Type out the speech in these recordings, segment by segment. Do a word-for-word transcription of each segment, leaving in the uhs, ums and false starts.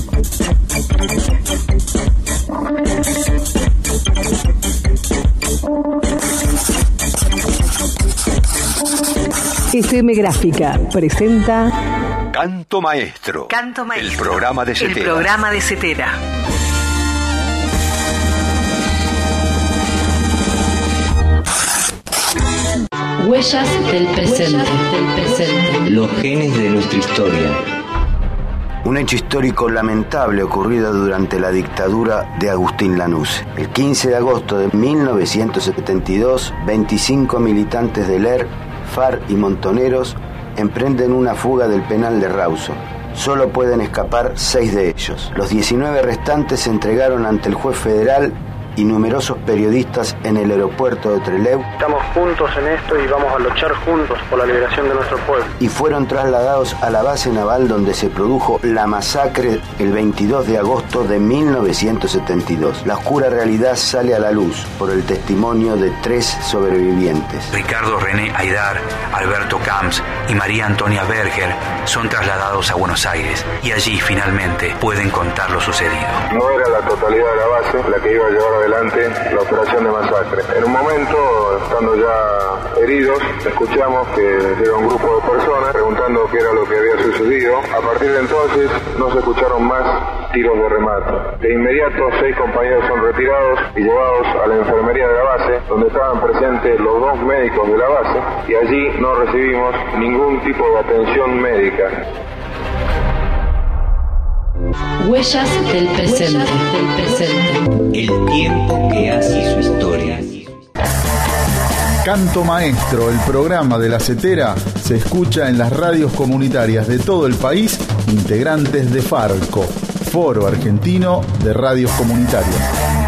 F M Gráfica presenta Canto Maestro. Canto Maestro. El programa de Cetera. El programa de Cetera. Huellas del presente. Huellas del presente. Los genes de nuestra historia. Un hecho histórico lamentable ocurrido durante la dictadura de Agustín Lanusse. El quince de agosto de mil novecientos setenta y dos, veinticinco militantes del E R, FARC y montoneros emprenden una fuga del penal de Rawson. Solo pueden escapar seis de ellos. Los diecinueve restantes se entregaron ante el juez federal y numerosos periodistas en el aeropuerto de Trelew. Estamos juntos en esto y vamos a luchar juntos por la liberación de nuestro pueblo. Y fueron trasladados a la base naval donde se produjo la masacre el veintidós de agosto de mil novecientos setenta y dos. La oscura realidad sale a la luz por el testimonio de tres sobrevivientes. Ricardo René Aydar, Alberto Camps y María Antonia Berger son trasladados a Buenos Aires y allí finalmente pueden contar lo sucedido. No era la totalidad de la base la que iba a llevar adelante la operación de masacre. En un momento, estando ya heridos, escuchamos que era un grupo de personas preguntando qué era lo que había sucedido. A partir de entonces no se escucharon más tiros de remate. De inmediato, seis compañeros son retirados y llevados a la enfermería de la base, donde estaban presentes los dos médicos de la base, y allí no recibimos ningún tipo de atención médica. Huellas del presente. Huellas del presente. El tiempo que hace su historia. Canto Maestro, el programa de la Cetera, se escucha en las radios comunitarias de todo el país, integrantes de FARCO, Foro Argentino de Radios Comunitarias.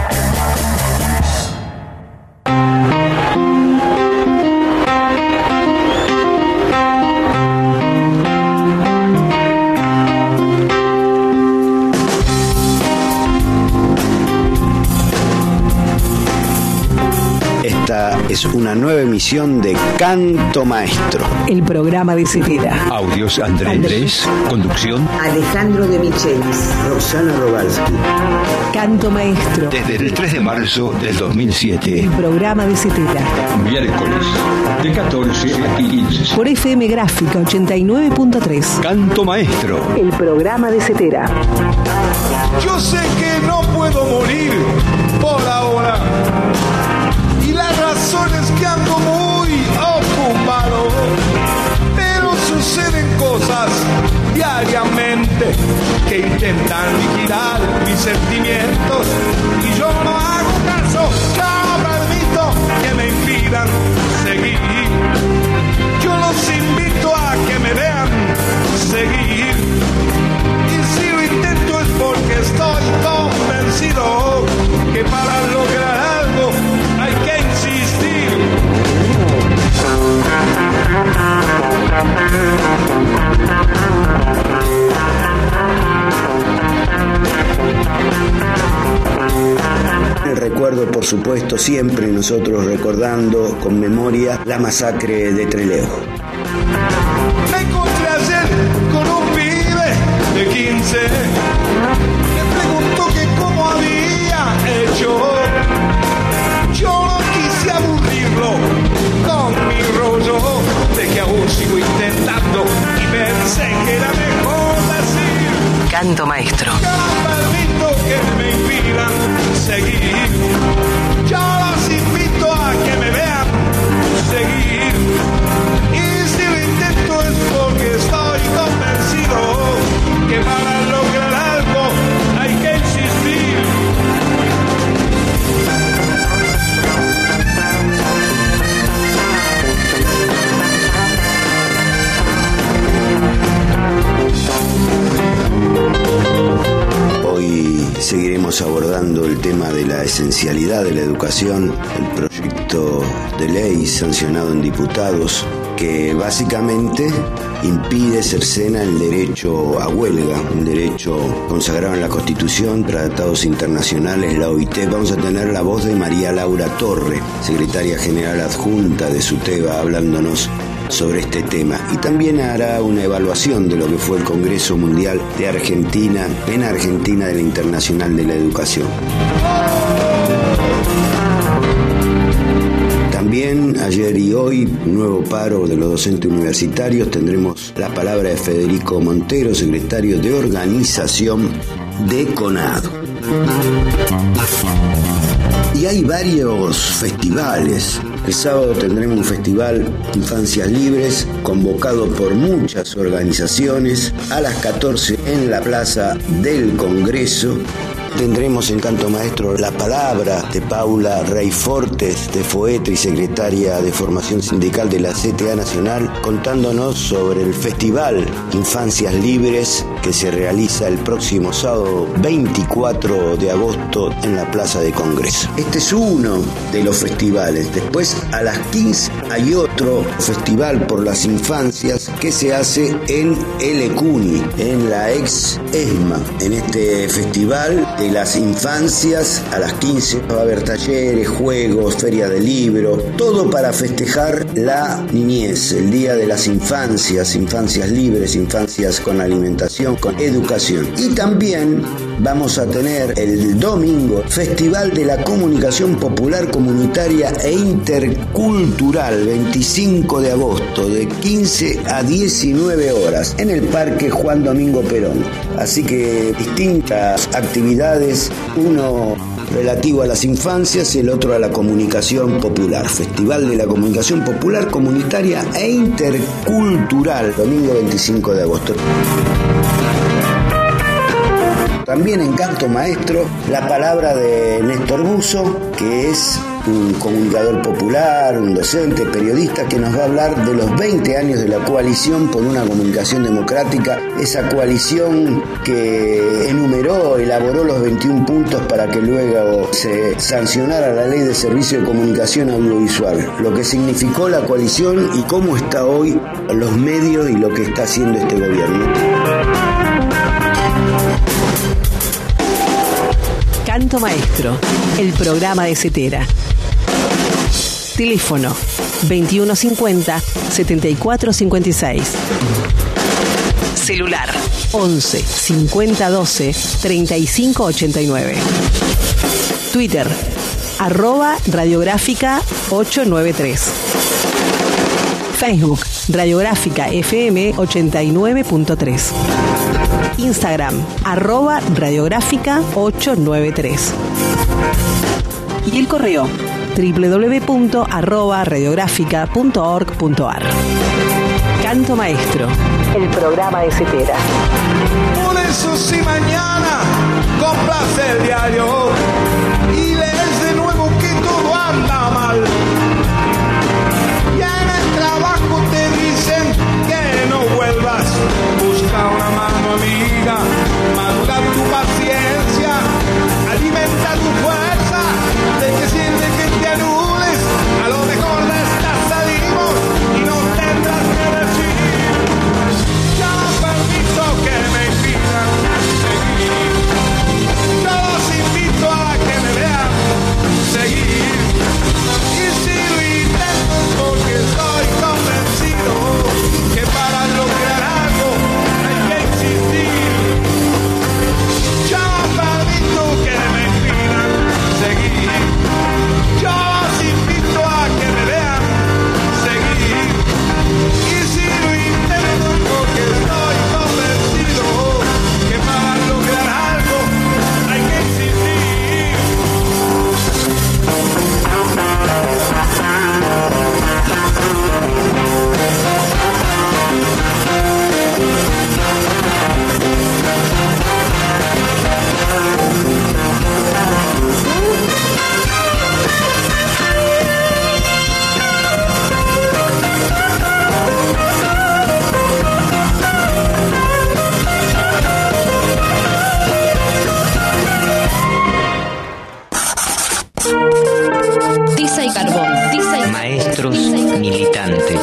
Es una nueva emisión de Canto Maestro, el programa de Cetera. Audios Andrés, Andrés. Conducción Alejandro de Michelis, Roxana Rogalski. Canto Maestro. Desde el tres de marzo del dos mil siete. El programa de Cetera. Miércoles de catorce a quince. Por F M Gráfica ochenta y nueve punto tres. Canto Maestro. El programa de Cetera. Yo sé que no puedo morir por ahora. Y la razón es que ando muy ocupado, pero suceden cosas diariamente que intentan liquidar mis sentimientos y yo no hago caso, no permito que me impidan seguir. Yo los invito a que me vean seguir, y si lo intento es porque estoy convencido que para lograr algo hay que insistir. El recuerdo, por supuesto, siempre nosotros recordando con memoria la masacre de Trelew. Me encontré ayer con un pibe de quince. Me preguntó que cómo había hecho. Yo no quise aburrirlo con mi rollo de que aún sigo intentando y pensé que era mejor decir Canto Maestro. Yo no permito que me impidan seguir. Yo los invito a que me vean seguir. Y si lo intento es porque estoy convencido que para lograr algo hay que insistir. Hoy seguiremos abordando el tema de la esencialidad de la educación, el proyecto de ley sancionado en diputados que básicamente impide, cercena el derecho a huelga, un derecho consagrado en la Constitución, tratados internacionales, la O I T. Vamos a tener la voz de María Laura Torre, secretaria general adjunta de SUTEBA, hablándonos sobre este tema y también hará una evaluación de lo que fue el Congreso Mundial de Argentina en Argentina de la Internacional de la Educación. También ayer y hoy, nuevo paro de los docentes universitarios, tendremos la palabra de Federico Montero, secretario de organización de CONADO. Y hay varios festivales. El sábado tendremos un festival Infancias Libres, convocado por muchas organizaciones, a las catorce en la Plaza del Congreso. Tendremos en Canto Maestro la palabra de Paula Reyfortes, de FOETRE y secretaria de Formación Sindical de la C T A Nacional, contándonos sobre el festival Infancias Libres que se realiza el próximo sábado veinticuatro de agosto en la Plaza de Congreso. Este es uno de los festivales. Después, a las quince, hay otro festival por las infancias que se hace en El Ecuni, en la ex ESMA. En este festival de las infancias, a las quince va a haber talleres, juegos, feria de libros, todo para festejar la niñez, el Día de las Infancias, infancias libres, infancias con alimentación, con educación. Y también vamos a tener el domingo Festival de la Comunicación Popular, Comunitaria e Intercultural, veinticinco de agosto, de quince a diecinueve horas, en el Parque Juan Domingo Perón. Así que distintas actividades, uno relativo a las infancias y el otro a la comunicación popular. Festival de la Comunicación Popular, Comunitaria e Intercultural, domingo veinticinco de agosto. También en Canto Maestro, la palabra de Néstor Buzo, que es un comunicador popular, un docente, periodista, que nos va a hablar de los veinte años de la Coalición por una Comunicación Democrática, esa coalición que enumeró, elaboró los veintiún puntos para que luego se sancionara la Ley de Servicio de Comunicación Audiovisual, lo que significó la coalición y cómo está hoy los medios y lo que está haciendo este gobierno. Canto Maestro, el programa de Cetera. Teléfono veintiuno cincuenta, setenta y cuatro cincuenta y seis. Celular once, cincuenta doce, treinta y cinco ochenta y nueve. Twitter arroba radiográfica ochocientos noventa y tres. Facebook Radiográfica F M ochenta y nueve punto tres. Instagram arroba radiográfica ochocientos noventa y tres. Y el correo doble u doble u doble u punto arroba radiográfica punto org punto a r. Canto Maestro, el programa de Cetera. Por eso si mañana compras el diario y lees de nuevo que todo anda mal, ya en el trabajo te dicen que no vuelvas, busca una mano amiga, madura tu paciencia, alimenta tu fuerza, de que sirve que te anules, a lo mejor de esta salimos y no tendrás que decir, ya no permito que me impidan seguir, yo los invito a que me vean seguir, y si lo intento es porque estoy convencido que para lograr algo hay que insistir, yo no permito que me impidan seguir, yo los invito a que me vean seguir, y si lo intento es porque estoy convencido que para lograr algo hay que insistir. Tiza y carbón. Tiza y Maestros militantes.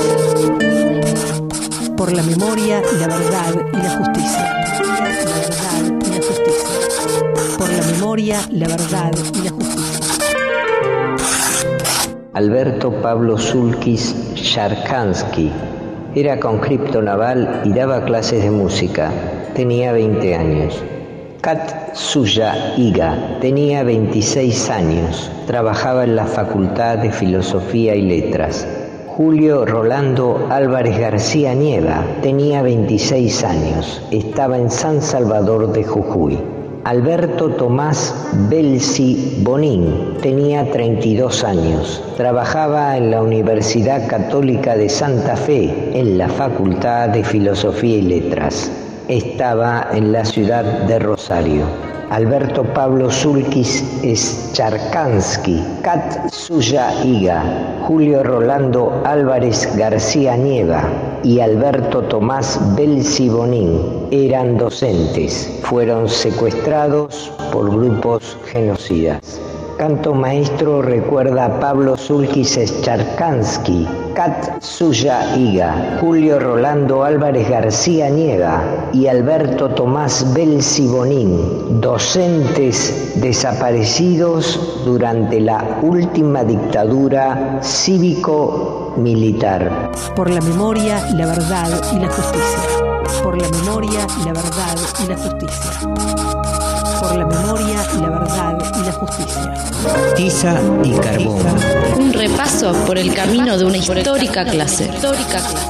Por la memoria, la verdad y la justicia. La verdad y la justicia. Por la memoria, la verdad y la justicia. Alberto Pablo Sulkis Sharkansky. Era conscripto naval y daba clases de música. Tenía veinte años. Katsuya Iga tenía veintiséis años. Trabajaba en la Facultad de Filosofía y Letras. Julio Rolando Álvarez García Nieva tenía veintiséis años. Estaba en San Salvador de Jujuy. Alberto Tomás Belsi Bonín tenía treinta y dos años. Trabajaba en la Universidad Católica de Santa Fe, en la Facultad de Filosofía y Letras. Estaba en la ciudad de Rosario. Alberto Pablo Zulkis Scharkansky, Katsuya Iga, Julio Rolando Álvarez García Nieva y Alberto Tomás Belsi Bonín eran docentes. Fueron secuestrados por grupos genocidas. Canto maestro recuerda a Pablo Zulkis Scharkansky, Katsuya Iga, Julio Rolando Álvarez García Nieva y Alberto Tomás Belsi Bonín, docentes desaparecidos durante la última dictadura cívico-militar. Por la memoria, la verdad y la justicia. Por la memoria, la verdad y la justicia. Por la memoria, la verdad y la justicia. Tiza y carbón. Un repaso por el camino de una histórica clase. Histórica clase.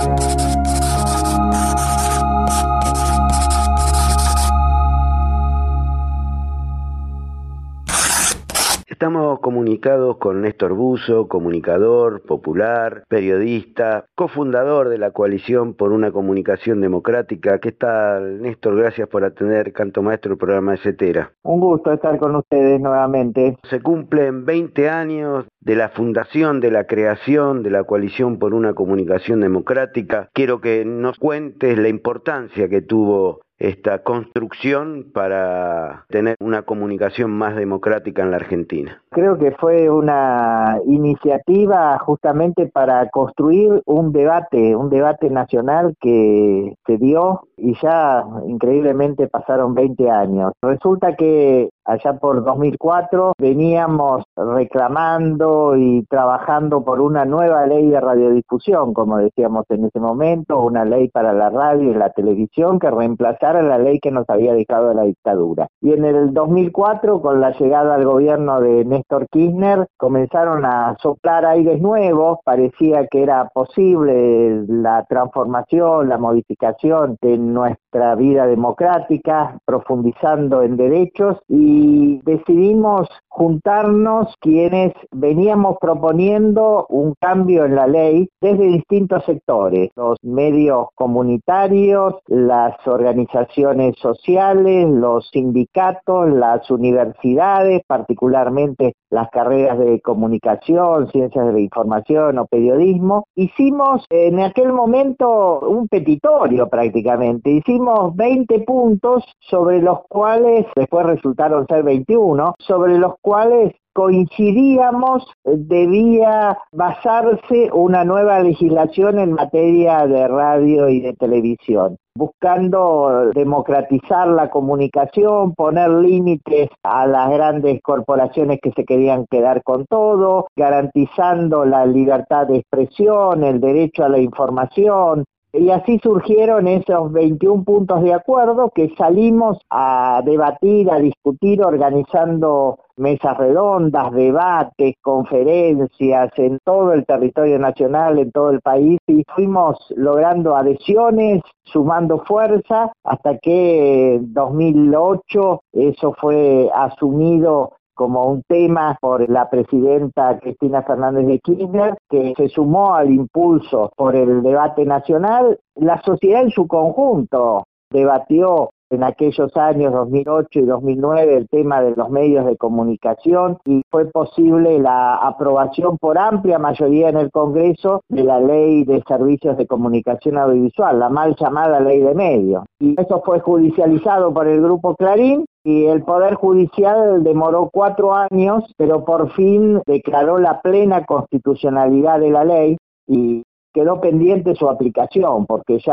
Estamos comunicados con Néstor Buzo, comunicador, popular, periodista, cofundador de la Coalición por una Comunicación Democrática. ¿Qué tal, Néstor? Gracias por atender Canto Maestro, el programa de CETERA. Un gusto estar con ustedes nuevamente. Se cumplen veinte años de la fundación, de la creación de la Coalición por una Comunicación Democrática. Quiero que nos cuentes la importancia que tuvo esta construcción para tener una comunicación más democrática en la Argentina. Creo que fue una iniciativa justamente para construir un debate, un debate nacional que se dio y ya increíblemente pasaron veinte años. Resulta que allá por dos mil cuatro veníamos reclamando y trabajando por una nueva ley de radiodifusión, como decíamos en ese momento, una ley para la radio y la televisión que reemplazara la ley que nos había dejado la dictadura. Y en el dos mil cuatro, con la llegada al gobierno de Néstor Kirchner, comenzaron a soplar aires nuevos, parecía que era posible la transformación, la modificación de nuestra vida democrática, profundizando en derechos, y decidimos juntarnos quienes veníamos proponiendo un cambio en la ley desde distintos sectores, los medios comunitarios, las organizaciones sociales, los sindicatos, las universidades, particularmente las carreras de comunicación, ciencias de la información o periodismo. Hicimos en aquel momento un petitorio prácticamente, hicimos veinte puntos sobre los cuales, después resultaron ser veintiuno, sobre los cuales coincidíamos debía basarse una nueva legislación en materia de radio y de televisión, buscando democratizar la comunicación, poner límites a las grandes corporaciones que se querían quedar con todo, garantizando la libertad de expresión, el derecho a la información. Y así surgieron esos veintiún puntos de acuerdo que salimos a debatir, a discutir, organizando mesas redondas, debates, conferencias en todo el territorio nacional, en todo el país, y fuimos logrando adhesiones, sumando fuerza, hasta que en dos mil ocho eso fue asumido como un tema por la presidenta Cristina Fernández de Kirchner, que se sumó al impulso por el debate nacional. La sociedad en su conjunto debatió en aquellos años dos mil ocho y dos mil nueve el tema de los medios de comunicación y fue posible la aprobación por amplia mayoría en el Congreso de la Ley de Servicios de Comunicación Audiovisual, la mal llamada Ley de Medios. Y eso fue judicializado por el Grupo Clarín y el Poder Judicial demoró cuatro años, pero por fin declaró la plena constitucionalidad de la ley y quedó pendiente su aplicación, porque ya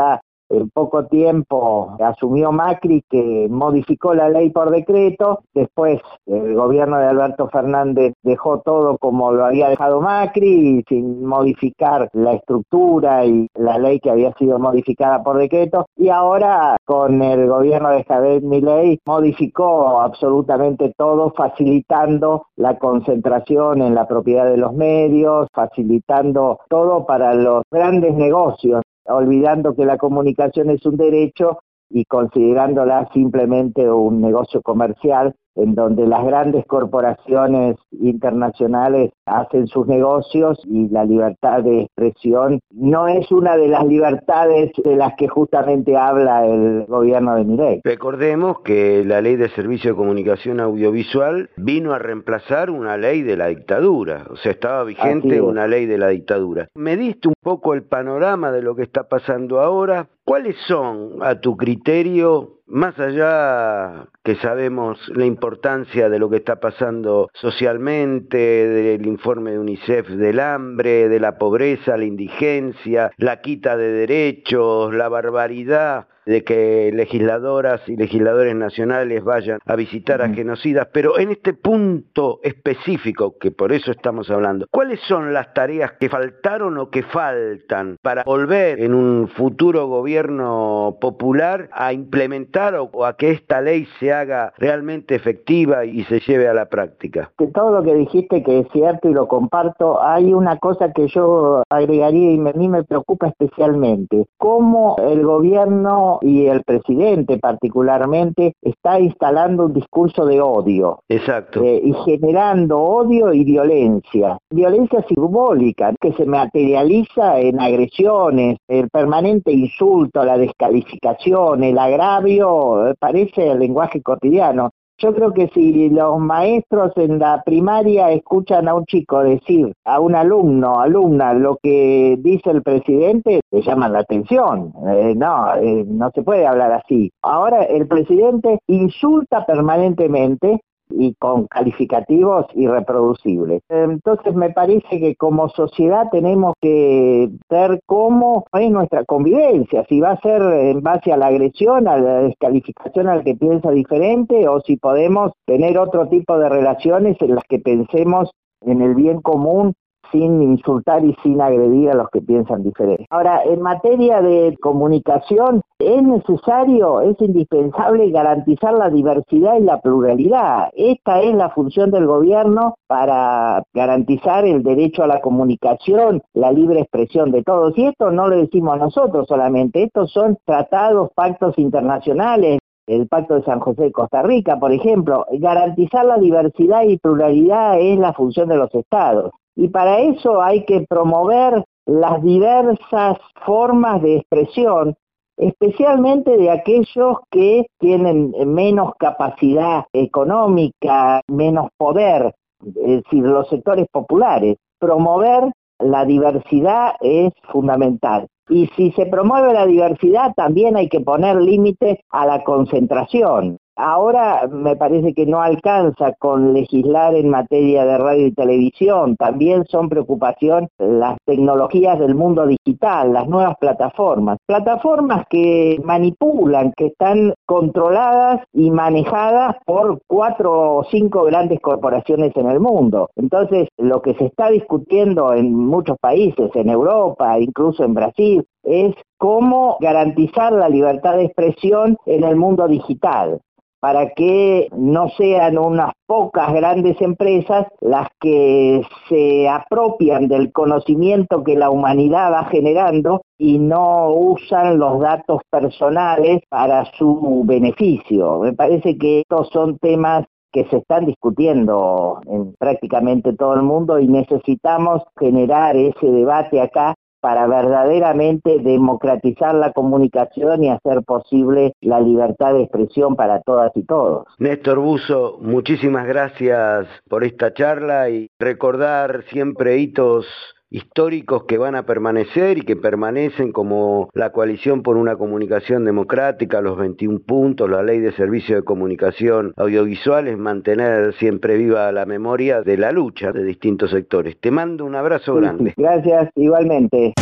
en poco tiempo asumió Macri, que modificó la ley por decreto. Después el gobierno de Alberto Fernández dejó todo como lo había dejado Macri, sin modificar la estructura y la ley que había sido modificada por decreto. Y ahora con el gobierno de Javier Milei modificó absolutamente todo, facilitando la concentración en la propiedad de los medios, facilitando todo para los grandes negocios, olvidando que la comunicación es un derecho y considerándola simplemente un negocio comercial, en donde las grandes corporaciones internacionales hacen sus negocios y la libertad de expresión no es una de las libertades de las que justamente habla el gobierno de Milei. Recordemos que la Ley de Servicio de Comunicación Audiovisual vino a reemplazar una ley de la dictadura, o sea, estaba vigente una ley de la dictadura. ¿Me diste un poco el panorama de lo que está pasando ahora? ¿Cuáles son, a tu criterio, más allá que sabemos la importancia de lo que está pasando socialmente, del informe de UNICEF del hambre, de la pobreza, la indigencia, la quita de derechos, la barbaridad de que legisladoras y legisladores nacionales vayan a visitar a genocidas, pero en este punto específico, que por eso estamos hablando, ¿cuáles son las tareas que faltaron o que faltan para volver en un futuro gobierno popular a implementar o, o a que esta ley se haga realmente efectiva y se lleve a la práctica? De todo lo que dijiste, que es cierto y lo comparto, hay una cosa que yo agregaría y a mí me preocupa especialmente: cómo el gobierno y el presidente particularmente está instalando un discurso de odio. Exacto. Eh, y generando odio y violencia. Violencia simbólica, que se materializa en agresiones, el permanente insulto, la descalificación, el agravio, eh, parece el lenguaje cotidiano. Yo creo que si los maestros en la primaria escuchan a un chico decir a un alumno, alumna, lo que dice el presidente, le llaman la atención. Eh, no, eh, no se puede hablar así. Ahora el presidente insulta permanentemente y con calificativos irreproducibles. Entonces me parece que como sociedad tenemos que ver cómo es nuestra convivencia, si va a ser en base a la agresión, a la descalificación al que piensa diferente, o si podemos tener otro tipo de relaciones en las que pensemos en el bien común sin insultar y sin agredir a los que piensan diferente. Ahora, en materia de comunicación, es necesario, es indispensable garantizar la diversidad y la pluralidad. Esta es la función del gobierno para garantizar el derecho a la comunicación, la libre expresión de todos. Y esto no lo decimos nosotros solamente, estos son tratados, pactos internacionales. El Pacto de San José de Costa Rica, por ejemplo. Garantizar la diversidad y pluralidad es la función de los estados. Y para eso hay que promover las diversas formas de expresión, especialmente de aquellos que tienen menos capacidad económica, menos poder, es decir, los sectores populares. Promover la diversidad es fundamental. Y si se promueve la diversidad, también hay que poner límite a la concentración. Ahora me parece que no alcanza con legislar en materia de radio y televisión. También son preocupación las tecnologías del mundo digital, las nuevas plataformas. Plataformas que manipulan, que están controladas y manejadas por cuatro o cinco grandes corporaciones en el mundo. Entonces, lo que se está discutiendo en muchos países, en Europa, incluso en Brasil, es cómo garantizar la libertad de expresión en el mundo digital, para que no sean unas pocas grandes empresas las que se apropian del conocimiento que la humanidad va generando y no usan los datos personales para su beneficio. Me parece que estos son temas que se están discutiendo en prácticamente todo el mundo y necesitamos generar ese debate acá para verdaderamente democratizar la comunicación y hacer posible la libertad de expresión para todas y todos. Néstor Buzo, muchísimas gracias por esta charla y recordar siempre hitos históricos que van a permanecer y que permanecen, como la coalición por una comunicación democrática, los veintiún puntos, la ley de servicio de comunicación audiovisuales, mantener siempre viva la memoria de la lucha de distintos sectores. Te mando un abrazo grande. Gracias, igualmente.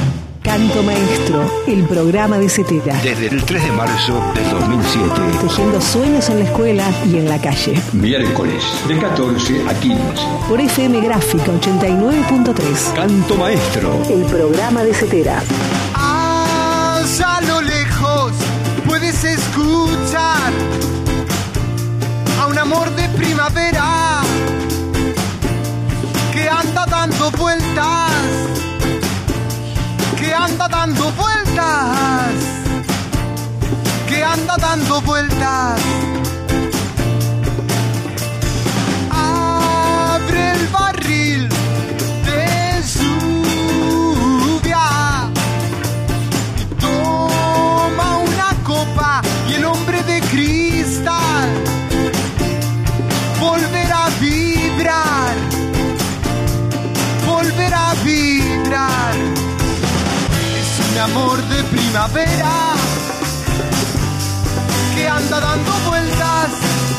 Canto Maestro, el programa de Cetera. Desde el tres de marzo del dos mil siete. Tejiendo sueños en la escuela y en la calle. Miércoles, de catorce a quince. Por F M Gráfica ochenta y nueve punto tres. Canto Maestro, el programa de Cetera. Allá a lo lejos puedes escuchar a un amor de primavera que anda dando vueltas, que anda dando vueltas, que anda dando vueltas. Abre el barril de lluvia y toma una copa y el hombre de cristal volverá a vibrar, volverá a vibrar. Un amor de primavera que anda dando vueltas,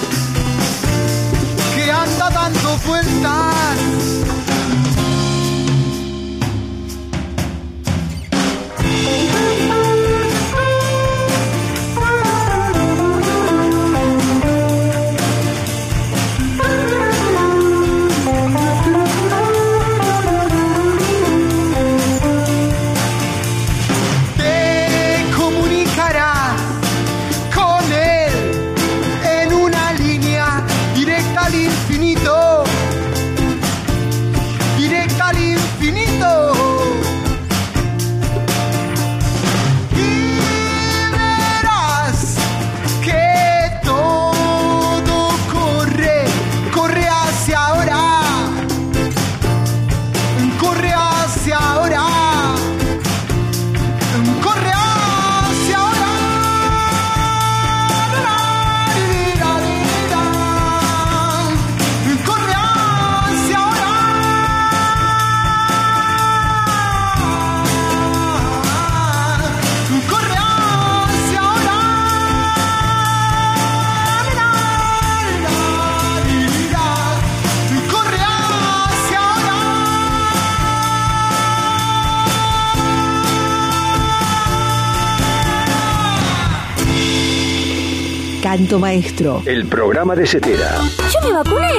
que anda dando vueltas. Canto Maestro, el programa de Cetera. Yo me vacuné.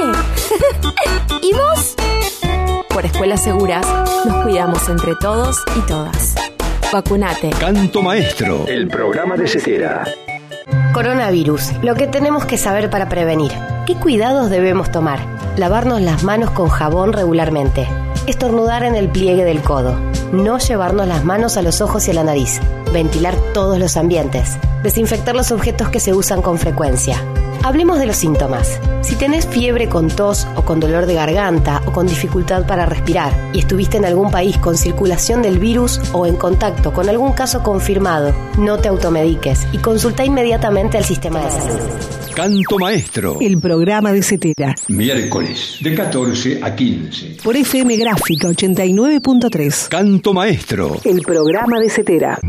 ¿Y vos? Por Escuelas Seguras nos cuidamos entre todos y todas. Vacunate. Canto Maestro, el programa de Cetera. Coronavirus, lo que tenemos que saber para prevenir. ¿Qué cuidados debemos tomar? Lavarnos las manos con jabón regularmente. Estornudar en el pliegue del codo. No llevarnos las manos a los ojos y a la nariz. Ventilar todos los ambientes. Desinfectar los objetos que se usan con frecuencia. Hablemos de los síntomas. Si tenés fiebre con tos o con dolor de garganta o con dificultad para respirar y estuviste en algún país con circulación del virus o en contacto con algún caso confirmado, no te automediques y consulta inmediatamente al sistema de salud. Canto Maestro, el programa de Cetera. Miércoles, de catorce a quince. Por F M Gráfica ochenta y nueve punto tres. Canto Maestro, el programa de Cetera.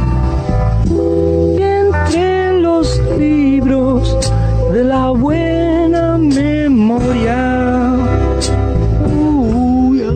Entre los libros de la buena memoria. Uh, yeah.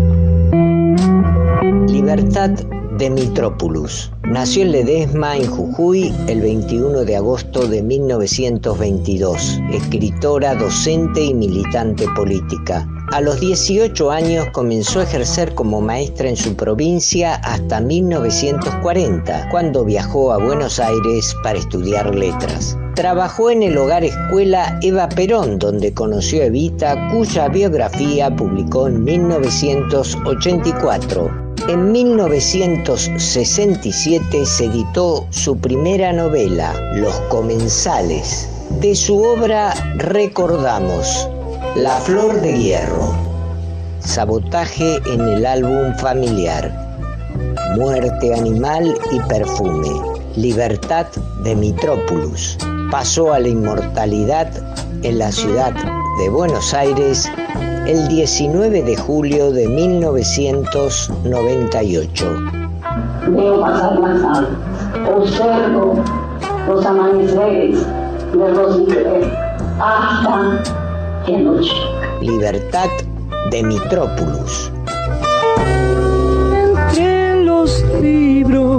Libertad de Mitrópolis. Nació en Ledesma, en Jujuy, el veintiuno de agosto de mil novecientos veintidós. Escritora, docente y militante política. A los dieciocho años comenzó a ejercer como maestra en su provincia hasta mil novecientos cuarenta, cuando viajó a Buenos Aires para estudiar letras. Trabajó en el Hogar Escuela Eva Perón, donde conoció a Evita, cuya biografía publicó en mil novecientos ochenta y cuatro. En mil novecientos sesenta y siete se editó su primera novela, Los Comensales. De su obra recordamos La Flor de Hierro, Sabotaje en el álbum familiar, Muerte animal y perfume, Libertad de Mitrópolis. Pasó a la inmortalidad en la ciudad de Buenos Aires el diecinueve de julio de mil novecientos noventa y ocho. Veo pasar la sal, observo los amaneceres de Rosicler hasta que noche. Libertad de Mitrópolis. Entre los días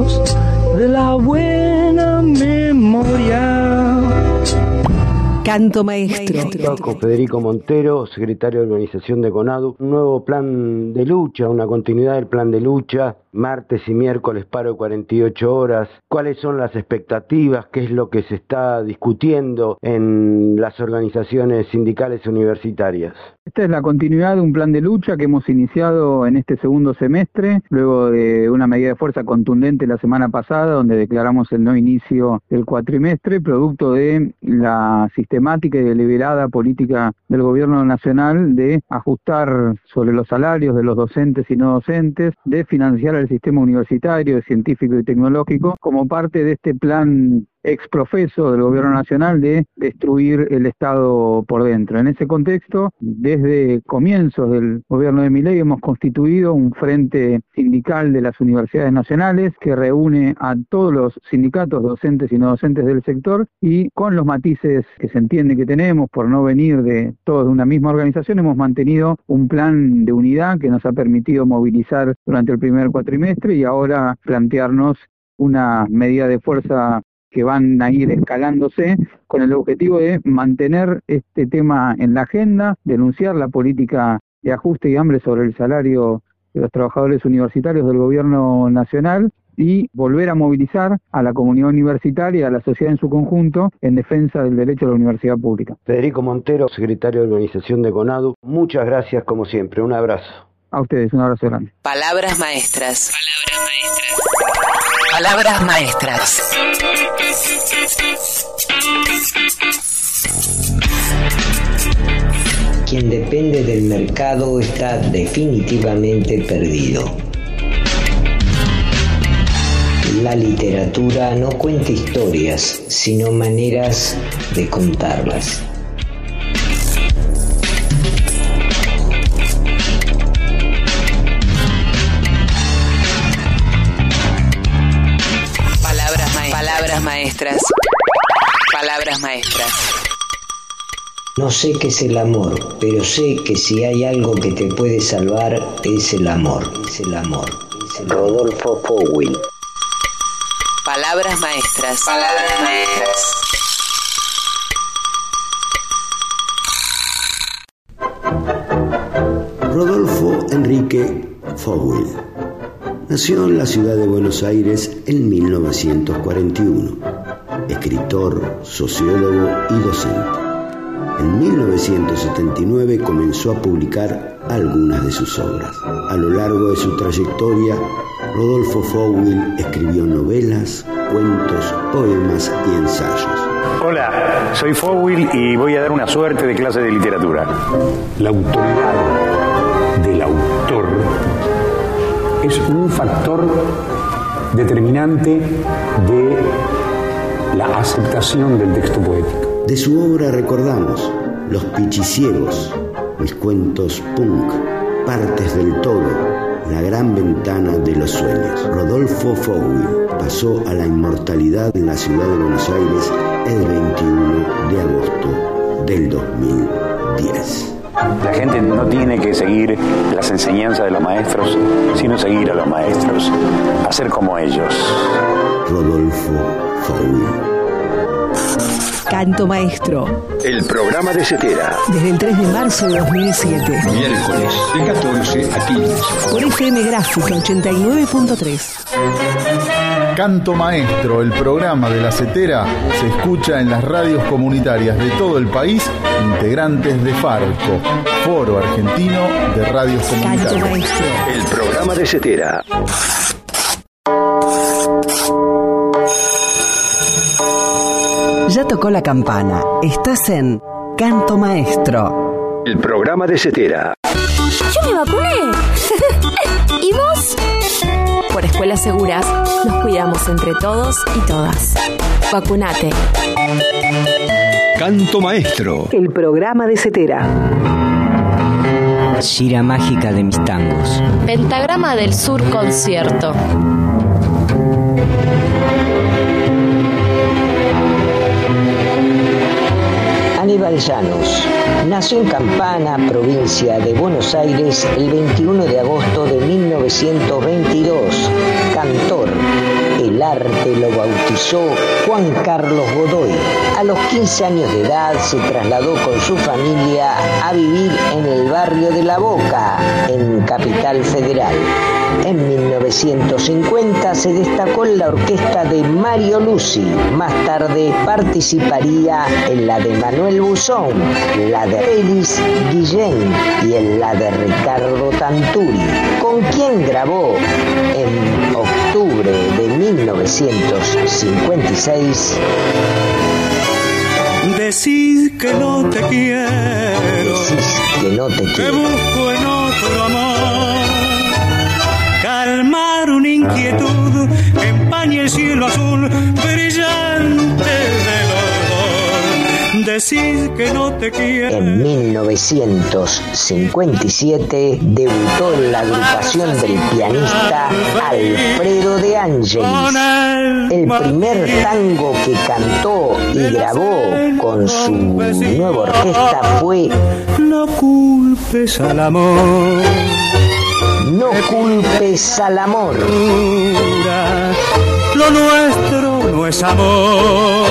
libros de la buena memoria. Canto Maestro. Con Federico Montero, secretario de organización de CONADU. Un nuevo plan de lucha, una continuidad del plan de lucha. Martes y miércoles paro de cuarenta y ocho horas. ¿Cuáles son las expectativas? ¿Qué es lo que se está discutiendo en las organizaciones sindicales universitarias? Esta es la continuidad de un plan de lucha que hemos iniciado en este segundo semestre, luego de una medida de fuerza contundente la semana pasada, donde declaramos el no inicio del cuatrimestre, producto de la sistemática y deliberada política del gobierno nacional de ajustar sobre los salarios de los docentes y no docentes, de financiar el sistema universitario, científico y tecnológico, como parte de este plan exprofeso del gobierno nacional de destruir el Estado por dentro. En ese contexto, desde comienzos del gobierno de Milei hemos constituido un frente sindical de las universidades nacionales que reúne a todos los sindicatos docentes y no docentes del sector, y con los matices que se entiende que tenemos por no venir de todos de una misma organización, hemos mantenido un plan de unidad que nos ha permitido movilizar durante el primer cuatrimestre y ahora plantearnos una medida de fuerza que van a ir escalándose con el objetivo de mantener este tema en la agenda, denunciar la política de ajuste y hambre sobre el salario de los trabajadores universitarios del gobierno nacional y volver a movilizar a la comunidad universitaria, a la sociedad en su conjunto, en defensa del derecho a la universidad pública. Federico Montero, secretario de organización de CONADU, muchas gracias como siempre, un abrazo. A ustedes, un abrazo grande. Palabras maestras. Palabras maestras. Palabras maestras. Quien depende del mercado está definitivamente perdido. La literatura no cuenta historias, sino maneras de contarlas. Palabras maestras. Palabras maestras. No sé qué es el amor, pero sé que si hay algo que te puede salvar, es el amor. Es el amor. Es el amor. Rodolfo Fowil. Palabras maestras. Palabras maestras. Rodolfo Enrique Fowil nació en la ciudad de Buenos Aires en mil novecientos cuarenta y uno, escritor, sociólogo y docente. En mil novecientos setenta y nueve comenzó a publicar algunas de sus obras. A lo largo de su trayectoria, Rodolfo Fowil escribió novelas, cuentos, poemas y ensayos. Hola, soy Fowil y voy a dar una suerte de clase de literatura. La autoridad del autor es un factor determinante de la aceptación del texto poético. De su obra recordamos Los Pichiciegos, Mis cuentos punk, Partes del todo, La gran ventana de los sueños. Rodolfo Fowil pasó a la inmortalidad en la ciudad de Buenos Aires el veintiuno de agosto del dos mil diez. La gente no tiene que seguir las enseñanzas de los maestros, sino seguir a los maestros, hacer como ellos. Rodolfo Fowil. Canto Maestro. El programa de Cetera. Desde el tres de marzo de dos mil siete. Miércoles de catorce a quince. Por F M Gráfica ochenta y nueve punto tres. Canto Maestro, el programa de la Cetera, se escucha en las radios comunitarias de todo el país, integrantes de Farco, Foro Argentino de Radios Comunitarias. Canto Maestro. El programa de Cetera. Ya tocó la campana. Estás en Canto Maestro. El programa de Cetera. Yo me vacuné. ¿Y vos? Por Escuelas Seguras nos cuidamos entre todos y todas. Vacunate. Canto Maestro. El programa de Cetera. Shira mágica de mis tangos. Pentagrama del Sur concierto. Aníbal Llanos nació en Campana, provincia de Buenos Aires, el veintiuno de agosto de mil novecientos veintidós. Cantor. El arte lo bautizó Juan Carlos Godoy. A los quince años de edad se trasladó con su familia a vivir en el barrio de La Boca, en Capital Federal. En mil novecientos cincuenta se destacó en la orquesta de Mario Luzi. Más tarde participaría en la de Manuel Buzón, la de Félix Guillén y en la de Ricardo Tanturi, con quien grabó en octubre de mil novecientos cincuenta y seis. Decís que no te quiero, Decís que no te quiero, que busco en otro amor calmar una inquietud que empañe el cielo azul brillante del ardor. Decís que no te quiero. En mil novecientos cincuenta y siete debutó en la agrupación del pianista Alfredo De Angelis. El primer tango que cantó y grabó con su nueva orquesta fue No culpes al amor. No culpes al amor. Lo nuestro no es amor.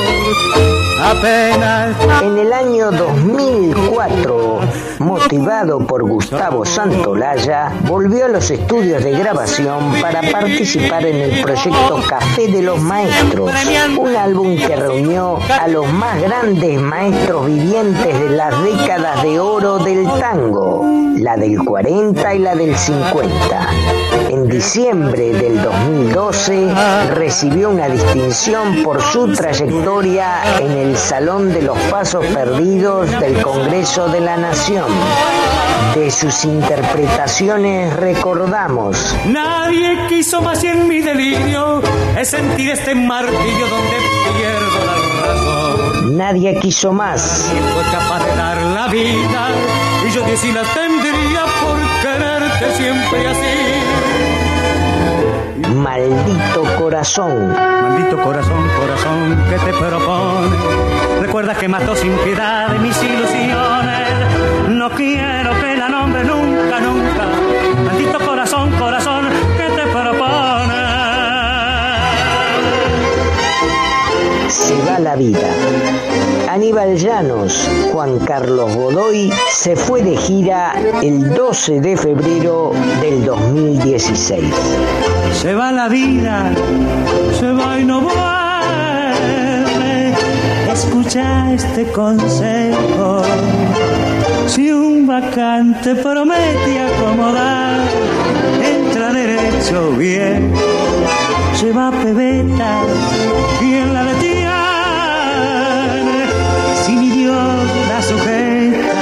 Apenas. En el año dos mil cuatro, motivado por Gustavo Santolaya, volvió a los estudios de grabación para participar en el proyecto Café de los Maestros, un álbum que reunió a los más grandes maestros vivientes de las décadas de oro del tango, la del cuarenta y la del cincuenta. En diciembre del dos mil doce recibió una distinción por su trayectoria en el Salón de los Pasos Perdidos del Congreso de la Nación. De sus interpretaciones recordamos: Nadie quiso más y en mi delirio es sentir este martillo donde pierdo la razón. Nadie quiso más. Y fue capaz de dar la vida y yo diez y la tendría por quererte siempre así. Maldito corazón. Maldito corazón, corazón que te propone. Recuerda que mató sin piedad de mis ilusiones. No quiero que la nombre nunca, nunca. Maldito corazón, corazón que te propone. Se va la vida. Aníbal Llanos, Juan Carlos Godoy, se fue de gira el doce de febrero del dos mil dieciséis. Se va la vida, se va y no vuelve. Escucha este consejo. Si un vacante promete acomodar, entra derecho bien. Se va pebeta, quien la detiene. Si mi Dios la sujeta,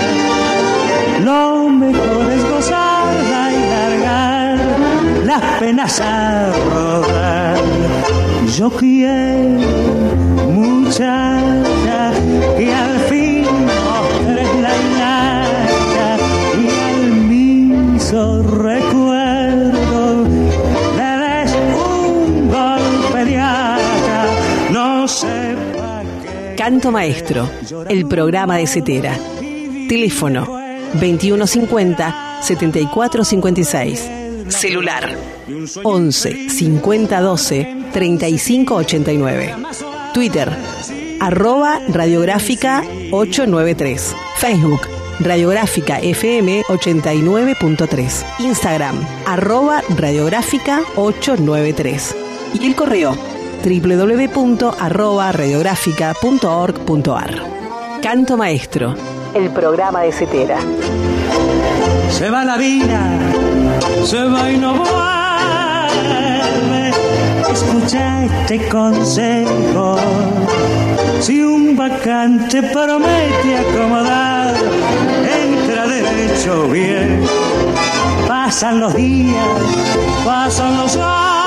lo mejor es gozarla y largar las penas a rodar. Yo quiero, muchacha, que al fin mostres la hilacha y al mismo recuerdo le des un golpe de hacha. No sepa que... Canto Maestro, el programa de Cetera. Teléfono veintiuno cincuenta, setenta y cuatro cincuenta y seis. Celular once cincuenta doce treinta y cinco ochenta y nueve. Twitter arroba radiográfica ochocientos noventa y tres. Facebook Radiográfica F M ochenta y nueve punto tres. Instagram arroba radiográfica ochocientos noventa y tres. Y el correo doble u doble u doble u punto arroba radiográfica punto org punto ar. Canto Maestro, el programa de Cetera. Se va la vida, se va y no vuelve. Escucha este consejo. Si un vacante promete acomodar, entra derecho bien. Pasan los días, pasan los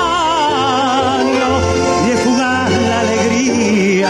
años y es fugaz la alegría.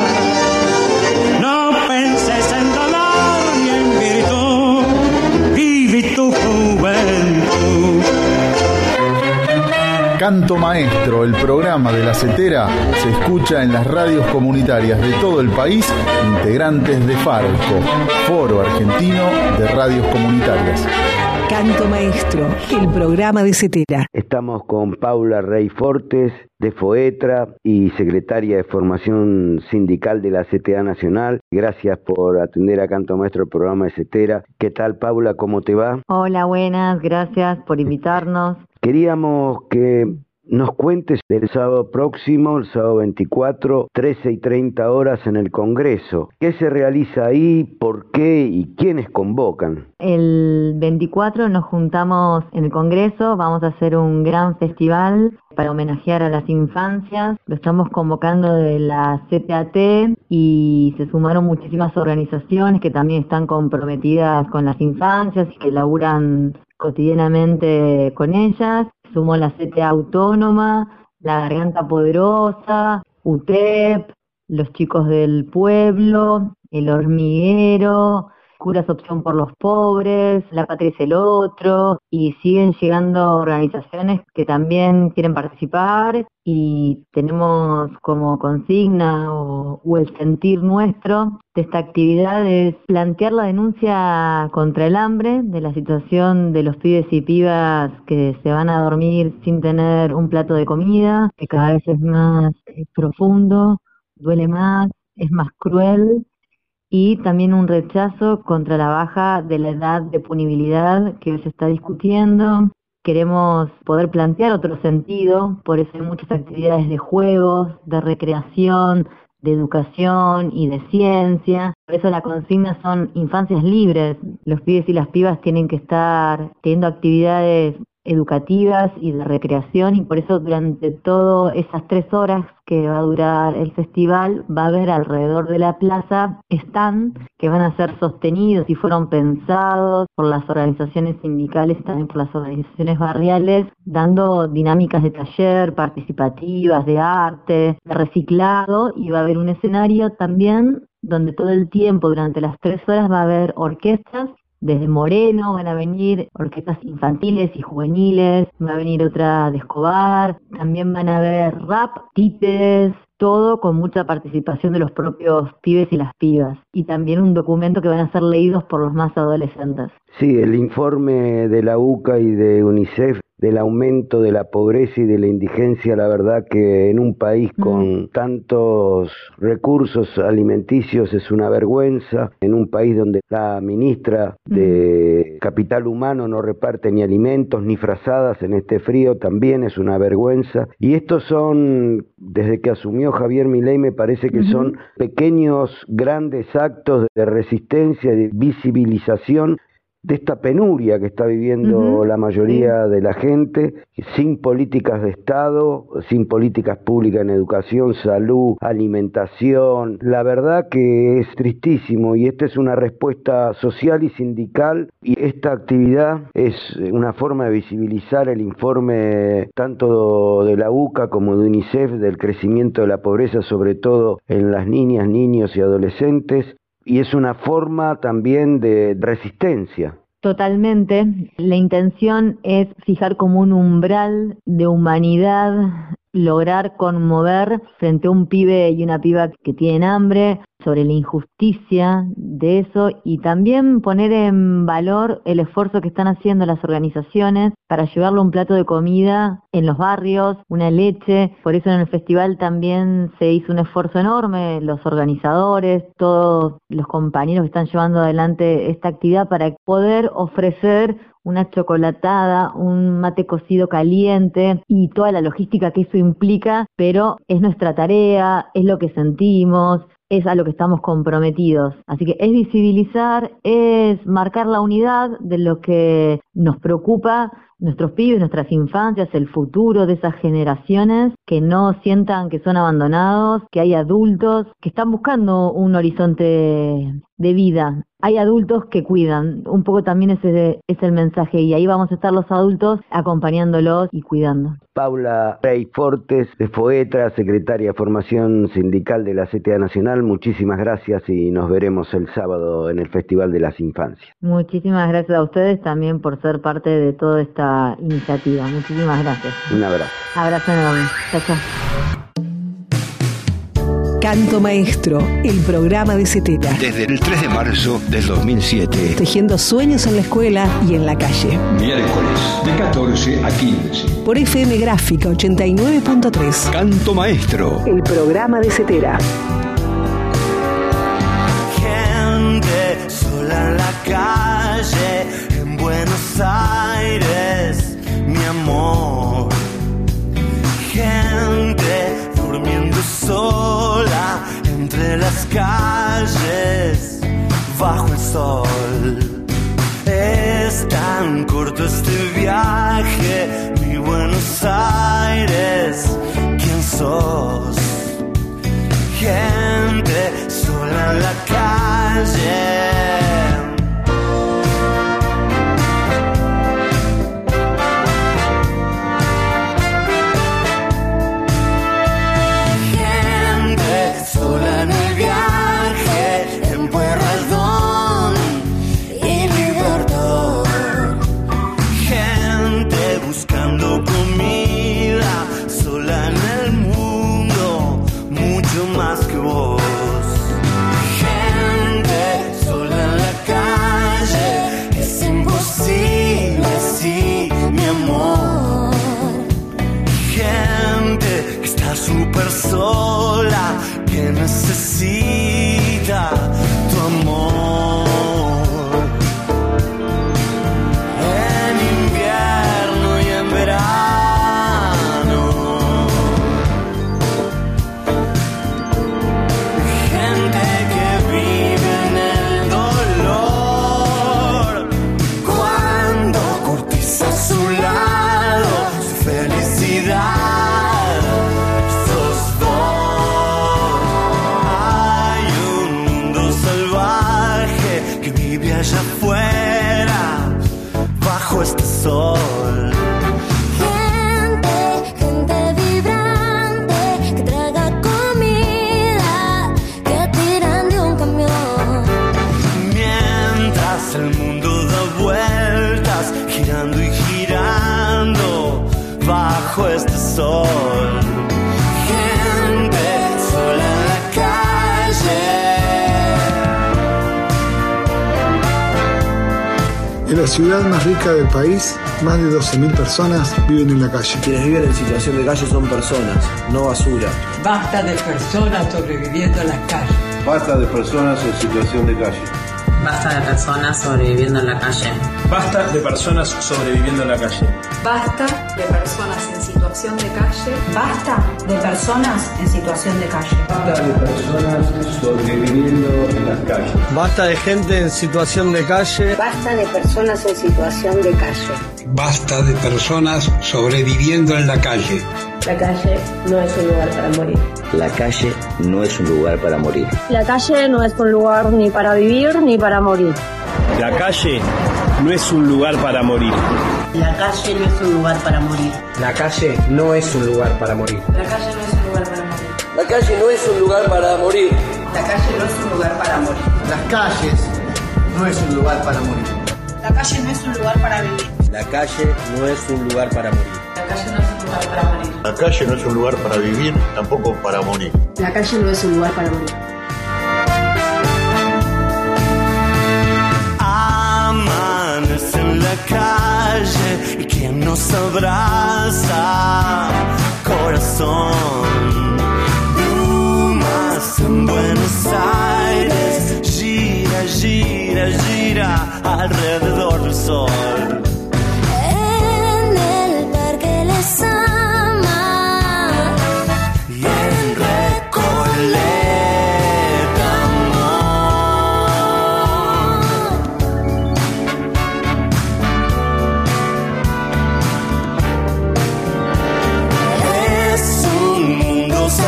No penses en dolor ni en virtud, vive tu juventud. Canto Maestro, el programa de La Setera, se escucha en las radios comunitarias de todo el país, integrantes de Farco, Foro Argentino de Radios Comunitarias. Canto Maestro, el programa de Setera. Estamos con Paula Rey Fortes, de FOETRA y secretaria de Formación Sindical de la C T A Nacional. Gracias por atender a Canto Maestro, el programa de Setera. ¿Qué tal, Paula? ¿Cómo te va? Hola, buenas. Gracias por invitarnos. Queríamos que nos cuentes del sábado próximo, el sábado veinticuatro, trece y treinta horas en el Congreso. ¿Qué se realiza ahí? ¿Por qué? ¿Y quiénes convocan? El veinticuatro nos juntamos en el Congreso, vamos a hacer un gran festival para homenajear a las infancias. Lo estamos convocando de la C T A T y se sumaron muchísimas organizaciones que también están comprometidas con las infancias y que laburan cotidianamente con ellas. Sumó la C T A Autónoma, la Garganta Poderosa, U T E P, los Chicos del Pueblo, El Hormiguero, Curas Opción por los Pobres, La Patria es el Otro, y siguen llegando organizaciones que también quieren participar, y tenemos como consigna o, o el sentir nuestro de esta actividad es plantear la denuncia contra el hambre, de la situación de los pibes y pibas que se van a dormir sin tener un plato de comida, que cada vez es más eh, profundo, duele más, es más cruel, y también un rechazo contra la baja de la edad de punibilidad que hoy se está discutiendo. Queremos poder plantear otro sentido, por eso hay muchas actividades de juegos, de recreación, de educación y de ciencia. Por eso la consigna son infancias libres. Los pibes y las pibas tienen que estar teniendo actividades educativas y de recreación, y por eso durante todas esas tres horas que va a durar el festival va a haber alrededor de la plaza stand que van a ser sostenidos y fueron pensados por las organizaciones sindicales y también por las organizaciones barriales, dando dinámicas de taller, participativas, de arte, de reciclado, y va a haber un escenario también donde todo el tiempo durante las tres horas va a haber orquestas. Desde Moreno van a venir orquestas infantiles y juveniles, va a venir otra de Escobar, también van a haber rap, títeres, todo con mucha participación de los propios pibes y las pibas. Y también un documento que van a ser leídos por los más adolescentes. Sí, el informe de la U C A y de UNICEF del aumento de la pobreza y de la indigencia, la verdad que en un país con tantos recursos alimenticios es una vergüenza, en un país donde la ministra de Capital Humano no reparte ni alimentos ni frazadas en este frío, también es una vergüenza. Y estos son, desde que asumió Javier Milei, me parece que uh-huh. son pequeños, grandes actos de resistencia, de visibilización de esta penuria que está viviendo uh-huh. la mayoría sí. de la gente, sin políticas de Estado, sin políticas públicas en educación, salud, alimentación. La verdad que es tristísimo, y esta es una respuesta social y sindical, y esta actividad es una forma de visibilizar el informe tanto de la U C A como de UNICEF del crecimiento de la pobreza, sobre todo en las niñas, niños y adolescentes. Y es una forma también de resistencia. Totalmente. La intención es fijar como un umbral de humanidad, lograr conmover frente a un pibe y una piba que tienen hambre, sobre la injusticia de eso, y también poner en valor el esfuerzo que están haciendo las organizaciones para llevarle un plato de comida en los barrios, una leche. Por eso en el festival también se hizo un esfuerzo enorme, los organizadores, todos los compañeros que están llevando adelante esta actividad, para poder ofrecer una chocolatada, un mate cocido caliente y toda la logística que eso implica, pero es nuestra tarea, es lo que sentimos, es a lo que estamos comprometidos. Así que es visibilizar, es marcar la unidad de lo que nos preocupa, nuestros pibes, nuestras infancias, el futuro de esas generaciones, que no sientan que son abandonados, que hay adultos que están buscando un horizonte de vida. hay adultos que cuidan, un poco también ese es el mensaje, y ahí vamos a estar los adultos acompañándolos y cuidando. Paula Rey Fortes, de FOETRA, secretaria de Formación Sindical de la C T A Nacional, muchísimas gracias y nos veremos el sábado en el Festival de las Infancias. Muchísimas gracias a ustedes también por ser parte de toda esta iniciativa. Muchísimas gracias. Un abrazo. Abrazo enorme. Chao, chao. Canto Maestro, el programa de CETERA. Desde el tres de marzo del dos mil siete. Tejiendo sueños en la escuela y en la calle. Miércoles, de catorce a quince. Por F M Gráfica ochenta y nueve punto tres. Canto Maestro, el programa de CETERA. Gente sola en la calle, en Buenos Aires, mi amor. Gente durmiendo sola entre las calles, bajo el sol. Es tan corto este viaje, mi Buenos Aires, ¿quién sos? Gente sola en la calle. Súper sola, que necesita tu amor. En invierno y en verano, gente que vive en el dolor, cuando cortiza a su lado su felicidad. Allá afuera, bajo este sol. Gente, gente vibrante, que traga comida, que tiran de un camión. Mientras el mundo da vueltas, girando y girando, bajo este sol. Gente sola en la calle. En la ciudad más rica del país, más de doce mil personas viven en la calle. Quienes viven en situación de calle son personas, no basura. Basta de personas sobreviviendo en las calles. Basta de personas en situación de calle. Basta de personas sobreviviendo en la calle. Basta de personas sobreviviendo en la calle. Basta de personas en situación de calle. Basta de personas en situación de calle. Basta de personas sobreviviendo en las calles. Basta de gente en situación de calle. Basta de personas en situación de calle. Basta de personas sobreviviendo en la calle. La calle no es un lugar para morir. La calle no es un lugar para morir. La calle no es un lugar ni para vivir ni para morir. La calle no es un lugar para morir. La calle no es un lugar para morir. La calle no es un lugar para morir. La calle no es un lugar para morir. La calle no es un lugar para morir. La calle no es un lugar para morir. Las calles no es un lugar para morir. La calle no es un lugar para vivir. La calle no es un lugar para morir. La calle no es un lugar para morir. La calle no es un lugar para vivir, tampoco para morir. La calle no es un lugar para morir. Amanece en la calle y quien nos abraza, corazón. Brumas en Buenos Aires, gira, gira, gira alrededor del sol. En el parque les ama y en Recoleta.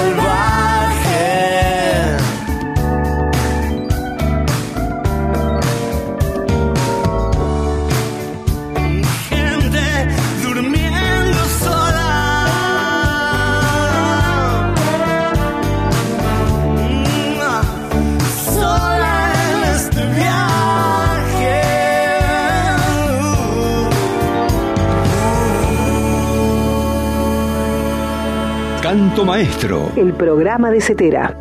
salvaje. Canto Maestro, el programa de Cetera.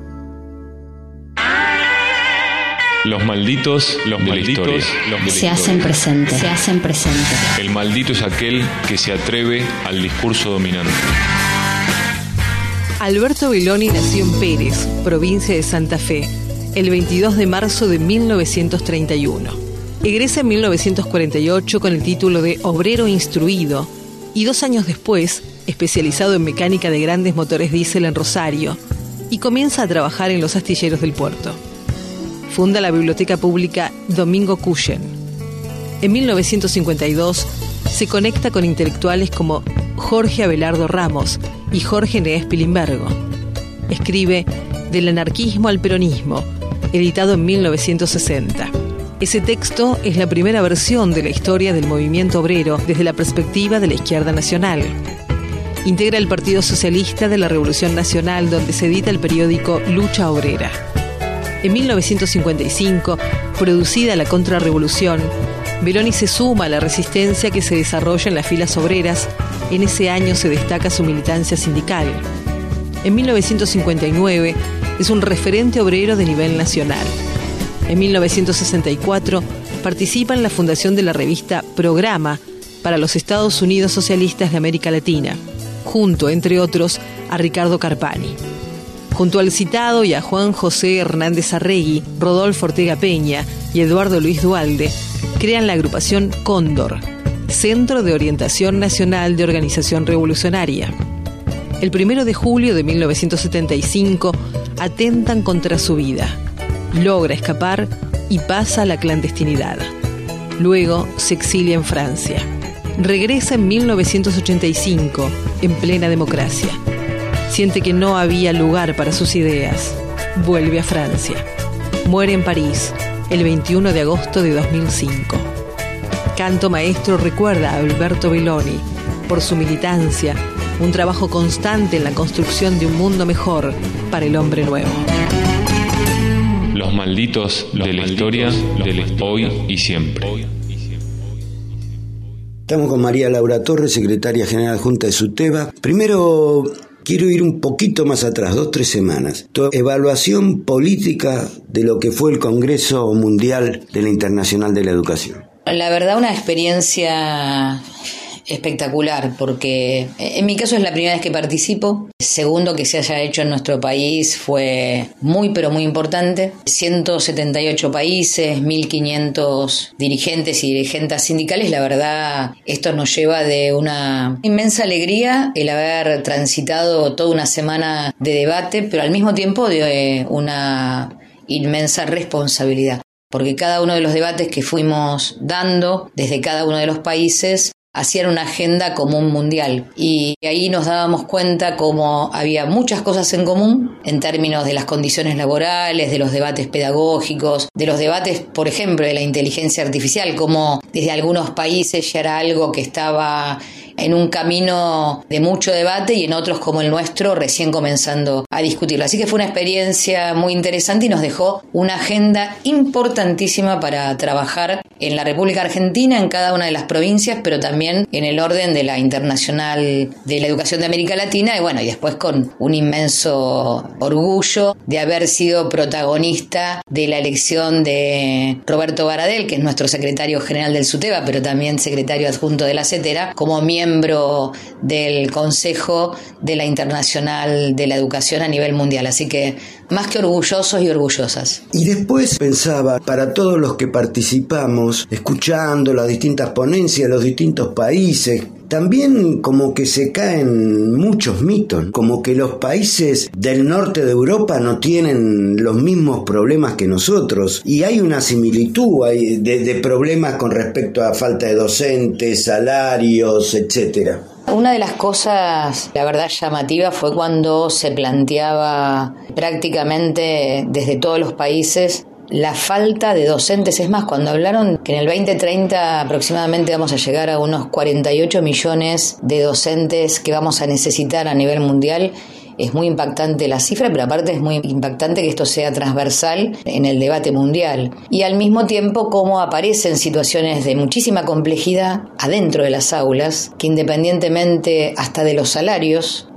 Los malditos, los de malditos, la historia. Los de se la hacen historia. presente, se hacen presente. El maldito es aquel que se atreve al discurso dominante. Alberto Belloni nació en Pérez, provincia de Santa Fe, el veintidós de marzo de mil novecientos treinta y uno. Egresa en mil novecientos cuarenta y ocho con el título de obrero instruido y dos años después, especializado en mecánica de grandes motores diésel en Rosario, y comienza a trabajar en los astilleros del puerto. Funda la biblioteca pública Domingo Cullen. En mil novecientos cincuenta y dos se conecta con intelectuales como Jorge Abelardo Ramos y Jorge Neés Pilimbergo. Escribe Del anarquismo al peronismo, editado en mil novecientos sesenta. Ese texto es la primera versión de la historia del movimiento obrero desde la perspectiva de la izquierda nacional. Integra el Partido Socialista de la Revolución Nacional, donde se edita el periódico Lucha Obrera. En mil novecientos cincuenta y cinco, producida la contrarrevolución, Belloni se suma a la resistencia que se desarrolla en las filas obreras. En ese año se destaca su militancia sindical. En mil novecientos cincuenta y nueve es un referente obrero de nivel nacional. En mil novecientos sesenta y cuatro participa en la fundación de la revista Programa para los Estados Unidos Socialistas de América Latina, junto, entre otros, a Ricardo Carpani. Junto al citado y a Juan José Hernández Arregui, Rodolfo Ortega Peña y Eduardo Luis Duhalde, crean la agrupación Cóndor, Centro de Orientación Nacional de Organización Revolucionaria. El primero de julio de mil novecientos setenta y cinco atentan contra su vida. Logra escapar y pasa a la clandestinidad. Luego se exilia en Francia. Regresa en mil novecientos ochenta y cinco, en plena democracia. Siente que no había lugar para sus ideas. Vuelve a Francia. Muere en París el veintiuno de agosto de dos mil cinco. Canto Maestro recuerda a Alberto Belloni por su militancia, un trabajo constante en la construcción de un mundo mejor para el hombre nuevo. Los malditos Los de la malditos historia, de la historia, hoy y siempre. Estamos con María Laura Torres, secretaria general adjunta de SUTEBA. Primero, quiero ir un poquito más atrás, dos, tres semanas. Tu evaluación política de lo que fue el Congreso Mundial de la Internacional de la Educación. La verdad, una experiencia espectacular, porque en mi caso es la primera vez que participo. Segundo, que se haya hecho en nuestro país fue muy pero muy importante. ciento setenta y ocho países, mil quinientos dirigentes y dirigentes sindicales. La verdad, esto nos lleva de una inmensa alegría el haber transitado toda una semana de debate, pero al mismo tiempo de una inmensa responsabilidad, porque cada uno de los debates que fuimos dando desde cada uno de los países hacían una agenda común mundial, y ahí nos dábamos cuenta cómo había muchas cosas en común en términos de las condiciones laborales, de los debates pedagógicos, de los debates, por ejemplo, de la inteligencia artificial, como desde algunos países ya era algo que estaba en un camino de mucho debate y en otros como el nuestro recién comenzando a discutirlo. Así que fue una experiencia muy interesante y nos dejó una agenda importantísima para trabajar en la República Argentina, en cada una de las provincias, pero también en el orden de la Internacional de la Educación de América Latina, y bueno, y después con un inmenso orgullo de haber sido protagonista de la elección de Roberto Baradel, que es nuestro secretario general del SUTEBA, pero también secretario adjunto de la CETERA, como miembro miembro del Consejo de la Internacional de la Educación a nivel mundial. Así que más que orgullosos y orgullosas. Y después pensaba, para todos los que participamos, escuchando las distintas ponencias de los distintos países, también como que se caen muchos mitos, como que los países del norte de Europa no tienen los mismos problemas que nosotros, y hay una similitud hay de, de problemas con respecto a falta de docentes, salarios, etcétera. Una de las cosas, la verdad, llamativa fue cuando se planteaba prácticamente desde todos los países la falta de docentes. Es más, cuando hablaron que en el veinte treinta aproximadamente vamos a llegar a unos cuarenta y ocho millones de docentes que vamos a necesitar a nivel mundial, es muy impactante la cifra, pero aparte es muy impactante que esto sea transversal en el debate mundial. Y al mismo tiempo cómo aparecen situaciones de muchísima complejidad adentro de las aulas, que independientemente hasta de los salarios,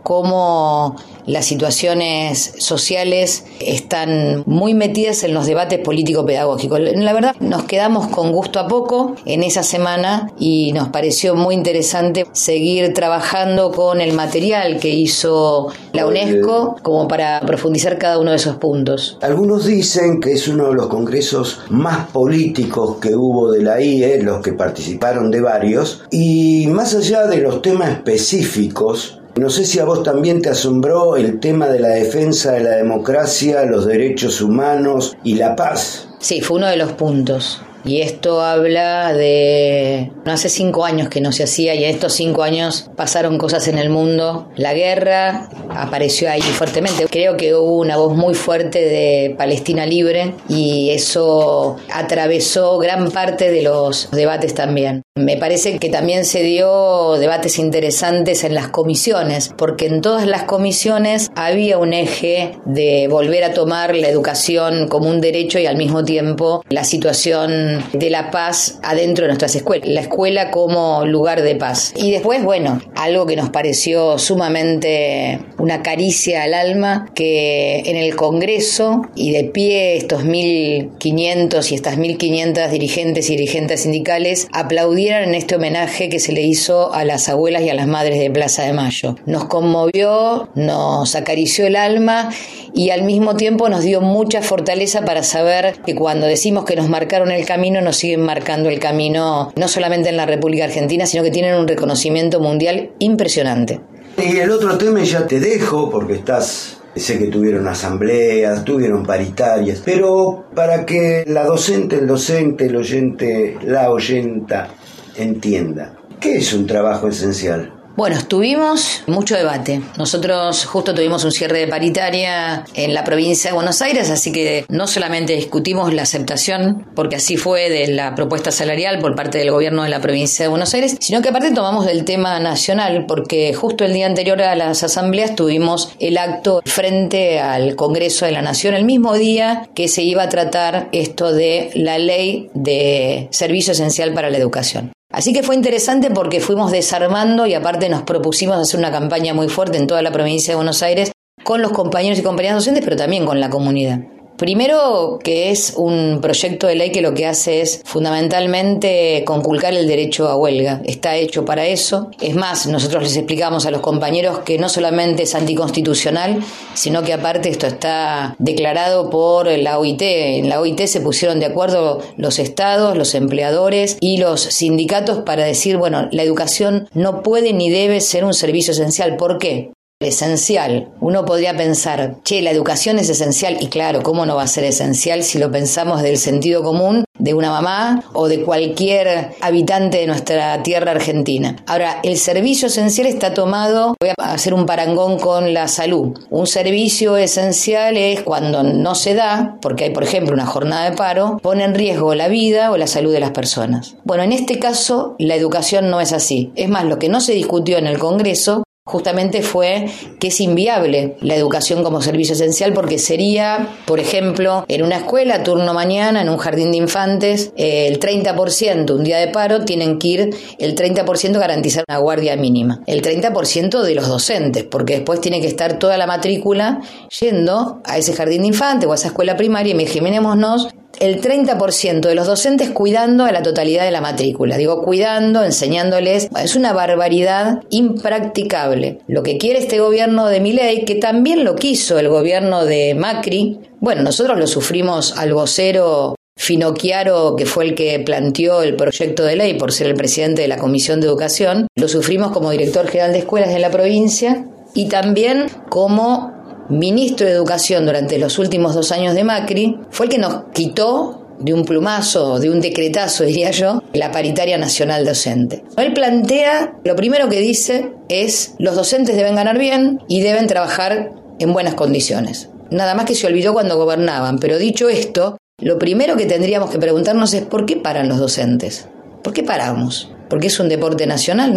cómo las situaciones sociales están muy metidas en los debates político-pedagógicos. La verdad, nos quedamos con gusto a poco en esa semana y nos pareció muy interesante seguir trabajando con el material que hizo la UNESCO como para profundizar cada uno de esos puntos. Algunos dicen que es uno de los congresos más políticos que hubo de la I E, los que participaron de varios, y más allá de los temas específicos, no sé si a vos también te asombró el tema de la defensa de la democracia, los derechos humanos y la paz. Sí, fue uno de los puntos. Y esto habla de... No hace cinco años que no se hacía y en estos cinco años pasaron cosas en el mundo. La guerra apareció ahí fuertemente. Creo que hubo una voz muy fuerte de Palestina Libre y eso atravesó gran parte de los debates también. Me parece que también se dio debates interesantes en las comisiones, porque en todas las comisiones había un eje de volver a tomar la educación como un derecho y al mismo tiempo la situación de la paz adentro de nuestras escuelas, la escuela como lugar de paz. Y después, bueno, algo que nos pareció sumamente una caricia al alma, que en el Congreso y de pie estos mil quinientos y estas mil quinientas dirigentes y dirigentes sindicales aplaudieran en este homenaje que se le hizo a las abuelas y a las madres de Plaza de Mayo. Nos conmovió, nos acarició el alma y al mismo tiempo nos dio mucha fortaleza para saber que cuando decimos que nos marcaron el camino, nos siguen marcando el camino no solamente en la República Argentina, sino que tienen un reconocimiento mundial impresionante. Y el otro tema, y ya te dejo porque estás... Sé que tuvieron asambleas, tuvieron paritarias, pero para que la docente, el docente, el oyente, la oyenta entienda, ¿qué es un trabajo esencial? Bueno, tuvimos mucho debate. Nosotros justo tuvimos un cierre de paritaria en la provincia de Buenos Aires, así que no solamente discutimos la aceptación, porque así fue, de la propuesta salarial por parte del gobierno de la provincia de Buenos Aires, sino que aparte tomamos del tema nacional, porque justo el día anterior a las asambleas tuvimos el acto frente al Congreso de la Nación, el mismo día que se iba a tratar esto de la ley de servicio esencial para la educación. Así que fue interesante porque fuimos desarmando y aparte nos propusimos hacer una campaña muy fuerte en toda la provincia de Buenos Aires con los compañeros y compañeras docentes, pero también con la comunidad. Primero, que es un proyecto de ley que lo que hace es fundamentalmente conculcar el derecho a huelga. Está hecho para eso. Es más, nosotros les explicamos a los compañeros que no solamente es anticonstitucional, sino que aparte esto está declarado por la O I T. En la O I T se pusieron de acuerdo los estados, los empleadores y los sindicatos para decir, bueno, la educación no puede ni debe ser un servicio esencial. ¿Por qué? Esencial. Uno podría pensar, che, la educación es esencial, y claro, ¿cómo no va a ser esencial si lo pensamos del sentido común de una mamá o de cualquier habitante de nuestra tierra argentina? Ahora, el servicio esencial está tomado, voy a hacer un parangón con la salud. Un servicio esencial es cuando no se da, porque hay, por ejemplo, una jornada de paro, pone en riesgo la vida o la salud de las personas. Bueno, en este caso, la educación no es así. Es más, lo que no se discutió en el Congreso justamente fue que es inviable la educación como servicio esencial, porque sería, por ejemplo, en una escuela, turno mañana, en un jardín de infantes, eh, el treinta por ciento, un día de paro, tienen que ir el treinta por ciento garantizar una guardia mínima. El treinta por ciento de los docentes, porque después tiene que estar toda la matrícula yendo a ese jardín de infantes o a esa escuela primaria, y imaginémonos el treinta por ciento de los docentes cuidando a la totalidad de la matrícula. Digo, cuidando, enseñándoles. Es una barbaridad impracticable. Lo que quiere este gobierno de Milei, que también lo quiso el gobierno de Macri. Bueno, nosotros lo sufrimos al vocero Finocchiaro, que fue el que planteó el proyecto de ley por ser el presidente de la Comisión de Educación. Lo sufrimos como director general de escuelas de la provincia y también como ministro de Educación durante los últimos dos años de Macri. Fue el que nos quitó de un plumazo, de un decretazo, diría yo, la paritaria nacional docente. Él plantea, lo primero que dice es, los docentes deben ganar bien y deben trabajar en buenas condiciones. Nada más que se olvidó cuando gobernaban, pero dicho esto, lo primero que tendríamos que preguntarnos es ¿por qué paran los docentes? ¿Por qué paramos? ¿Porque es un deporte nacional? No.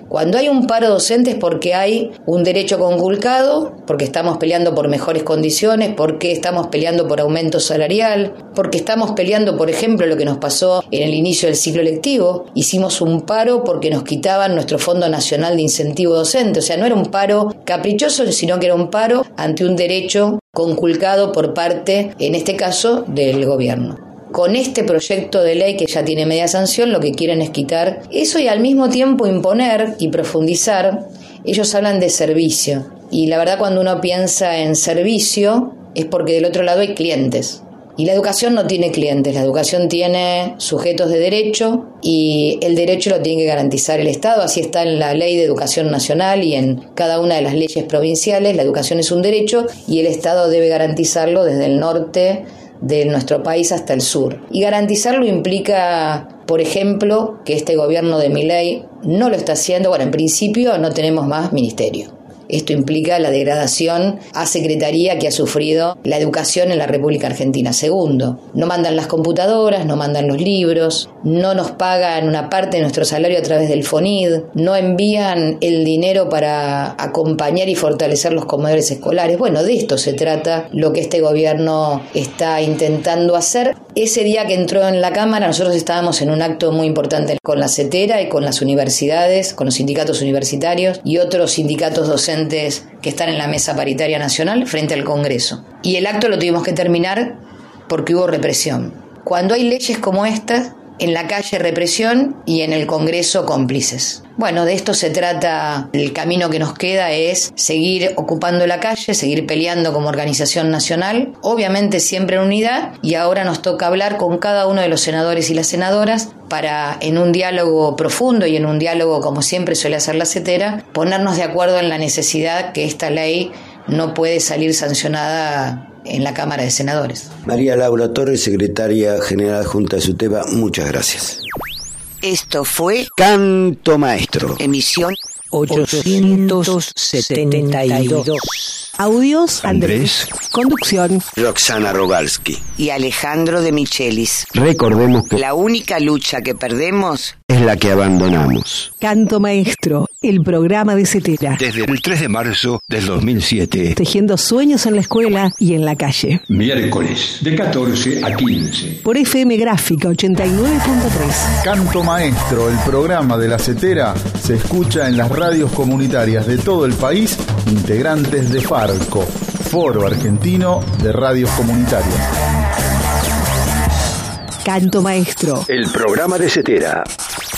Cuando hay un paro docente es porque hay un derecho conculcado, porque estamos peleando por mejores condiciones, porque estamos peleando por aumento salarial, porque estamos peleando, por ejemplo, lo que nos pasó en el inicio del ciclo lectivo. Hicimos un paro porque nos quitaban nuestro Fondo Nacional de Incentivo Docente. O sea, no era un paro caprichoso, sino que era un paro ante un derecho conculcado por parte, en este caso, del gobierno. Con este proyecto de ley que ya tiene media sanción, lo que quieren es quitar eso y al mismo tiempo imponer y profundizar. Ellos hablan de servicio y la verdad cuando uno piensa en servicio es porque del otro lado hay clientes. Y la educación no tiene clientes, la educación tiene sujetos de derecho y el derecho lo tiene que garantizar el Estado. Así está en la Ley de Educación Nacional y en cada una de las leyes provinciales. La educación es un derecho y el Estado debe garantizarlo desde el norte de nuestro país hasta el sur. Y garantizarlo implica, por ejemplo, que este gobierno de Milei no lo está haciendo. Bueno, en principio no tenemos más ministerio. Esto implica la degradación a secretaría que ha sufrido la educación en la República Argentina. Segundo, no mandan las computadoras, no mandan los libros, no nos pagan una parte de nuestro salario a través del FONID, no envían el dinero para acompañar y fortalecer los comedores escolares. Bueno, de esto se trata lo que este gobierno está intentando hacer. Ese día que entró en la Cámara, nosotros estábamos en un acto muy importante con la CETERA y con las universidades, con los sindicatos universitarios y otros sindicatos docentes que están en la mesa paritaria nacional frente al Congreso. Y el acto lo tuvimos que terminar porque hubo represión. Cuando hay leyes como esta, en la calle represión y en el Congreso cómplices. Bueno, de esto se trata. El camino que nos queda es seguir ocupando la calle, seguir peleando como organización nacional, obviamente siempre en unidad, y ahora nos toca hablar con cada uno de los senadores y las senadoras para, en un diálogo profundo y en un diálogo como siempre suele hacer la CETERA, ponernos de acuerdo en la necesidad que esta ley no puede salir sancionada en la Cámara de Senadores. María Laura Torres, secretaria general adjunta de SUTEBA, muchas gracias. Esto fue Canto Maestro. Emisión ochocientos setenta y dos. Audios Andrés. Conducción Roxana Rogalski y Alejandro de Michelis. Recordemos que la única lucha que perdemos es la que abandonamos. Canto Maestro, el programa de CETERA. Desde el tres de marzo del dos mil siete. Tejiendo sueños en la escuela y en la calle. Miércoles, de catorce a quince. Por F M Gráfica ochenta y nueve punto tres. Canto Maestro, el programa de la CETERA, se escucha en las radios comunitarias de todo el país, integrantes de FARCO, Foro Argentino de Radios Comunitarias. Canto Maestro, el programa de CETERA.